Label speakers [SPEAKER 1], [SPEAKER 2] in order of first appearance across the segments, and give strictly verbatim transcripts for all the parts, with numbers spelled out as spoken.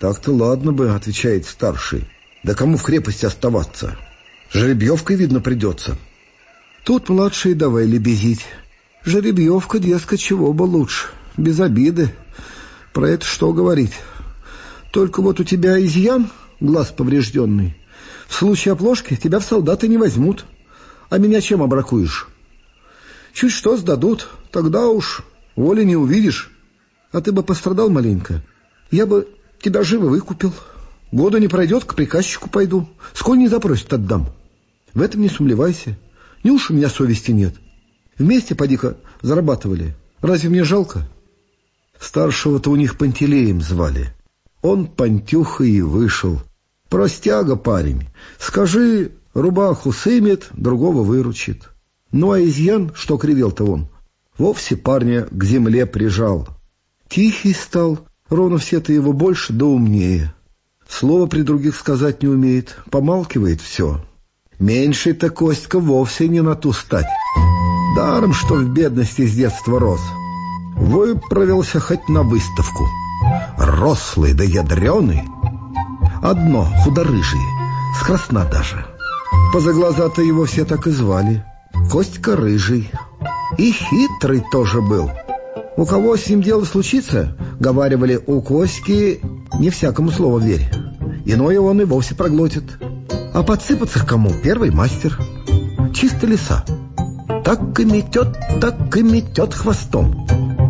[SPEAKER 1] Так-то ладно бы, отвечает старший. Да кому в крепости оставаться? Жеребьевкой, видно, придется. Тут младший давай лебезить. Жеребьевка, дескать, чего бы лучше. Без обиды. Про это что говорить? Только вот у тебя изъян, глаз поврежденный. В случае оплошки тебя в солдаты не возьмут. А меня чем обракуешь? Чуть что сдадут, тогда уж воли не увидишь. А ты бы пострадал маленько. Я бы тебя живо выкупил. Года не пройдет, к приказчику пойду. Сколь не запросит, отдам. В этом не сомневайся. Неуж у меня совести нет? Вместе, поди-ка, зарабатывали. Разве мне жалко? Старшего-то у них Пантелеем звали. Он Пантюха и вышел. Простяга парень. Скажи, рубаху сымет, другого выручит. Ну а изъян, что кривел-то он, вовсе парня к земле прижал. Тихий стал, ровно все-то его больше да умнее. Слово при других сказать не умеет, помалкивает все. Меньший-то Костька вовсе не на ту стать. Даром, что в бедности с детства рос. Выправился хоть на выставку. Рослый да ядреный. Одно, худорыжий, с красна даже. Поза глаза-то его все так и звали. Костька рыжий. И хитрый тоже был. У кого с ним дело случится, говаривали, у Костьки не всякому слову верь. Иное он и вовсе проглотит. А подсыпаться к кому первый мастер. Чисто лиса. Так и метет, так и метет хвостом.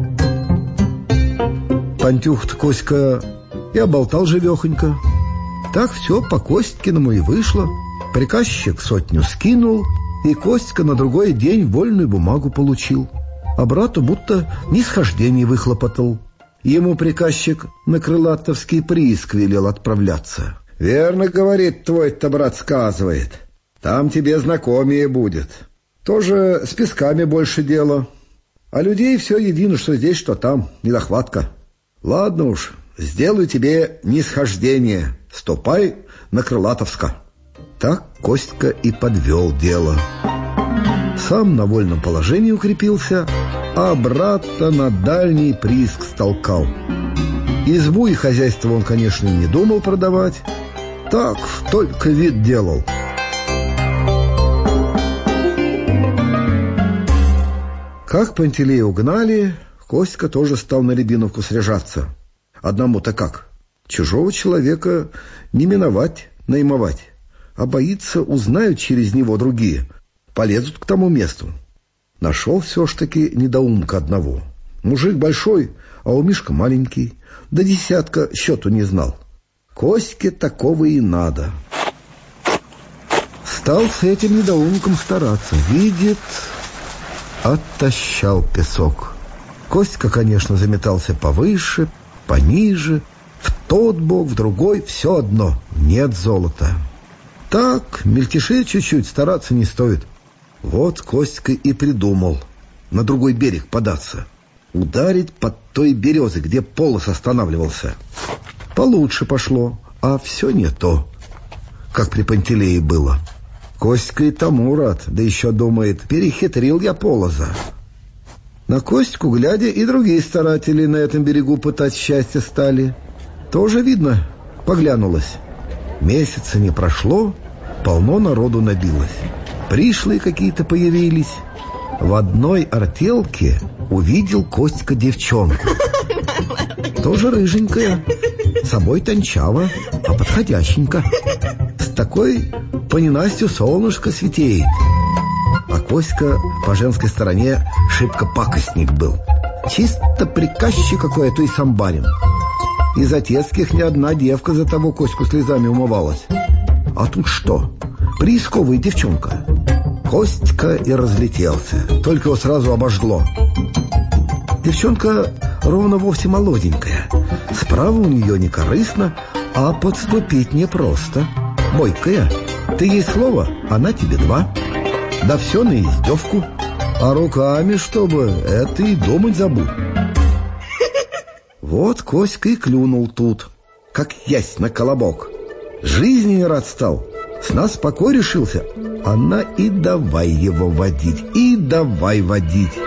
[SPEAKER 1] Пантюх-то Коська и оболтал живехонько. Так все по Костькиному и вышло. Приказчик сотню скинул, и Костька на другой день вольную бумагу получил. А брату будто нисхождение выхлопотал. Ему приказчик на крылатовский прииск велел отправляться. «Верно, — говорит, — твой-то брат сказывает. Там тебе знакомее будет. Тоже с песками больше дела. А людей все едино, что здесь, что там, недохватка. Ладно уж, сделаю тебе нисхождение. Ступай на Крылатовска». Так Костька и подвел дело. Сам на вольном положении укрепился, а брата на дальний прииск столкал. Избу и хозяйство он, конечно, не думал продавать. Так только вид делал. Как Пантелея угнали, Костька тоже стал на Рябиновку сряжаться. Одному-то как? Чужого человека не миновать, наймовать. А боится, узнают через него другие, полезут к тому месту. Нашел все ж таки недоумка одного. Мужик большой, а у Мишка маленький, до десятка счету не знал. Костьке такого и надо. Стал с этим недоумком стараться. Видит, оттащал песок. Костька, конечно, заметался повыше, пониже, в тот бок, в другой, все одно, нет золота. Так, мельтешить чуть-чуть, стараться не стоит. Вот Костька и придумал на другой берег податься. Ударить под той березой, где полос останавливался. Получше пошло, а все не то, как при Пантелее было. Костька и тому рад, да еще думает, перехитрил я полоза. На Костьку, глядя, и другие старатели на этом берегу пытать счастье стали. Тоже, видно, поглянулось. Месяца не прошло, полно народу набилось. Пришлые какие-то появились. В одной артелке увидел Костька девчонку. Тоже рыженькая, собой тончава, а подходященько. С такой по ненастью солнышко светеет. А Костька по женской стороне шибко пакостник был. Чисто приказчик какой, а то и сам барин. Из отецких ни одна девка за того Костьку слезами умывалась. А тут что? Приисковая девчонка. Костька и разлетелся, только его сразу обожгло. Девчонка ровно вовсе молоденькая. Справа у нее не корыстно, а подступить непросто. Бойкая. Ты ей слово, она тебе два. Да все на издевку. А руками, чтобы, это и думать забудь. Вот Костька и клюнул тут, как ясь на колобок. Жизни не рад стал, с нас покой решился. Она и давай его водить, и давай водить.